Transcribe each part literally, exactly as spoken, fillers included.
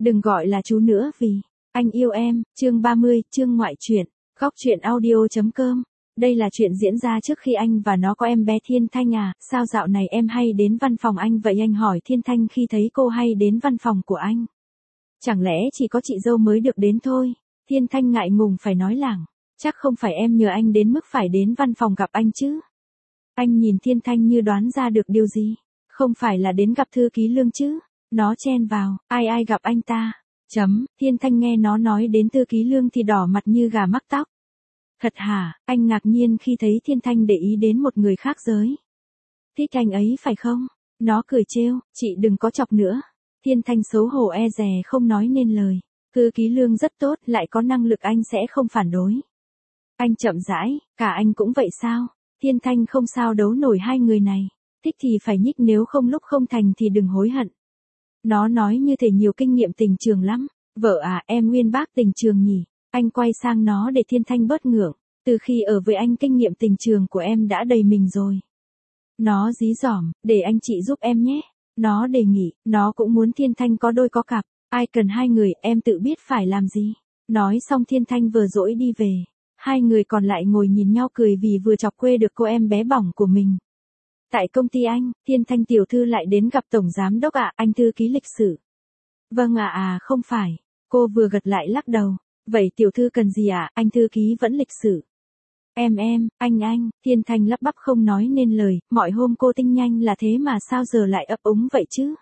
Đừng gọi là chú nữa vì anh yêu em, chương ba mươi, chương ngoại truyện, góc truyện audio.com. Đây là chuyện diễn ra trước khi anh và nó có em bé Thiên Thanh à, sao dạo này em hay đến văn phòng anh vậy? Anh hỏi Thiên Thanh khi thấy cô hay đến văn phòng của anh. Chẳng lẽ chỉ có chị dâu mới được đến thôi? Thiên Thanh ngại ngùng phải nói lảng, chắc không phải em nhờ anh đến mức phải đến văn phòng gặp anh chứ. Anh nhìn Thiên Thanh như đoán ra được điều gì, không phải là đến gặp thư ký Lương chứ? Nó chen vào, ai ai gặp anh ta? Chấm, Thiên Thanh nghe nó nói đến thư ký Lương thì đỏ mặt như gà mắc tóc. Thật hả? Anh ngạc nhiên khi thấy Thiên Thanh để ý đến một người khác giới. Thích anh ấy phải không? Nó cười trêu, chị đừng có chọc nữa. Thiên Thanh xấu hổ e dè không nói nên lời. Thư ký Lương rất tốt, lại có năng lực, anh sẽ không phản đối. Anh chậm rãi, cả anh cũng vậy sao? Thiên Thanh không sao đấu nổi hai người này. Thích thì phải nhích, nếu không lúc không thành thì đừng hối hận. Nó nói như thể nhiều kinh nghiệm tình trường lắm. Vợ à, em nguyên bác tình trường nhỉ? Anh quay sang nó để Thiên Thanh bớt ngượng. Từ khi ở với anh kinh nghiệm tình trường của em đã đầy mình rồi. Nó dí dỏm, để anh chị giúp em nhé. Nó đề nghị, nó cũng muốn Thiên Thanh có đôi có cặp. Ai cần hai người, em tự biết phải làm gì. Nói xong Thiên Thanh vừa dỗi đi về. Hai người còn lại ngồi nhìn nhau cười vì vừa chọc quê được cô em bé bỏng của mình. Tại công ty anh, Thiên Thanh tiểu thư lại đến gặp tổng giám đốc ạ, à, anh thư ký lịch sử. Vâng ạ, à, à không phải. Cô vừa gật lại lắc đầu. Vậy tiểu thư cần gì ạ, à? Anh thư ký vẫn lịch sử. Em em, anh anh, Thiên Thanh lắp bắp không nói nên lời, mọi hôm cô tinh nhanh là thế mà sao giờ lại ấp úng vậy chứ?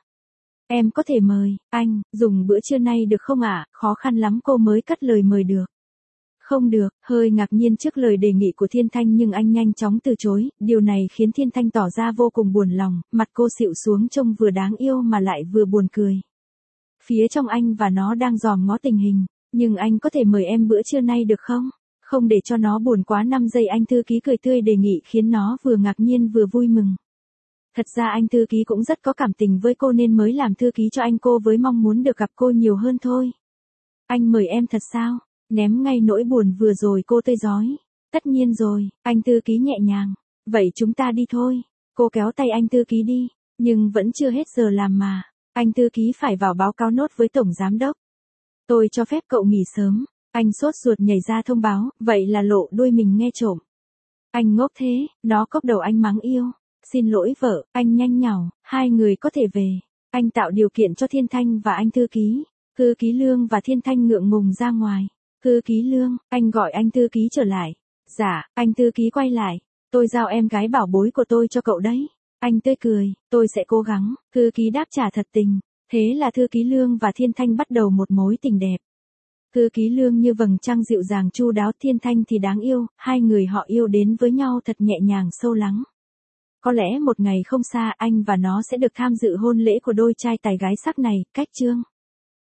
Em có thể mời, anh, dùng bữa trưa nay được không ạ? À? Khó khăn lắm cô mới cất lời mời được. Không được, hơi ngạc nhiên trước lời đề nghị của Thiên Thanh nhưng anh nhanh chóng từ chối, điều này khiến Thiên Thanh tỏ ra vô cùng buồn lòng, mặt cô xịu xuống trông vừa đáng yêu mà lại vừa buồn cười. Phía trong anh và nó đang dòm ngó tình hình, nhưng anh có thể mời em bữa trưa nay được không? Không để cho nó buồn quá năm giây, anh thư ký cười tươi đề nghị khiến nó vừa ngạc nhiên vừa vui mừng. Thật ra anh thư ký cũng rất có cảm tình với cô nên mới làm thư ký cho anh cô với mong muốn được gặp cô nhiều hơn thôi. Anh mời em thật sao? Ném ngay nỗi buồn vừa rồi cô tươi rói. Tất nhiên rồi, anh thư ký nhẹ nhàng. Vậy chúng ta đi thôi. Cô kéo tay anh thư ký đi. Nhưng vẫn chưa hết giờ làm mà. Anh thư ký phải vào báo cáo nốt với tổng giám đốc. Tôi cho phép cậu nghỉ sớm. Anh sốt ruột nhảy ra thông báo, vậy là lộ đuôi mình nghe trộm. Anh ngốc thế, nó cốc đầu anh mắng yêu. Xin lỗi vợ, anh nhanh nhảu, hai người có thể về. Anh tạo điều kiện cho Thiên Thanh và anh thư ký. Thư ký Lương và Thiên Thanh ngượng ngùng ra ngoài. Thư ký Lương, anh gọi anh thư ký trở lại. Dạ, anh thư ký quay lại. Tôi giao em gái bảo bối của tôi cho cậu đấy. Anh tươi cười, tôi sẽ cố gắng. Thư ký đáp trả thật tình. Thế là thư ký Lương và Thiên Thanh bắt đầu một mối tình đẹp. Thư ký Lương như vầng trăng dịu dàng chu đáo, Thiên Thanh thì đáng yêu, hai người họ yêu đến với nhau thật nhẹ nhàng sâu lắng. Có lẽ một ngày không xa anh và nó sẽ được tham dự hôn lễ của đôi trai tài gái sắc này, cách chương.